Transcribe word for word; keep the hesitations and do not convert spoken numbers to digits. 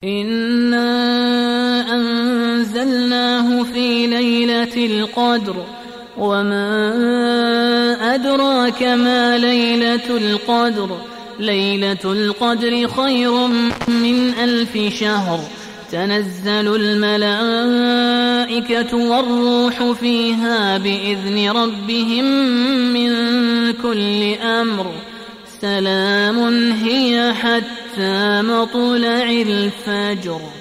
إنا أنزلناه في ليلة القدر وما أدراك ما ليلة القدر ليلة القدر خير من ألف شهر تنزل الملائكة والروح فيها بإذن ربهم من كل أمر سلام هي حتى مطلع الفجر.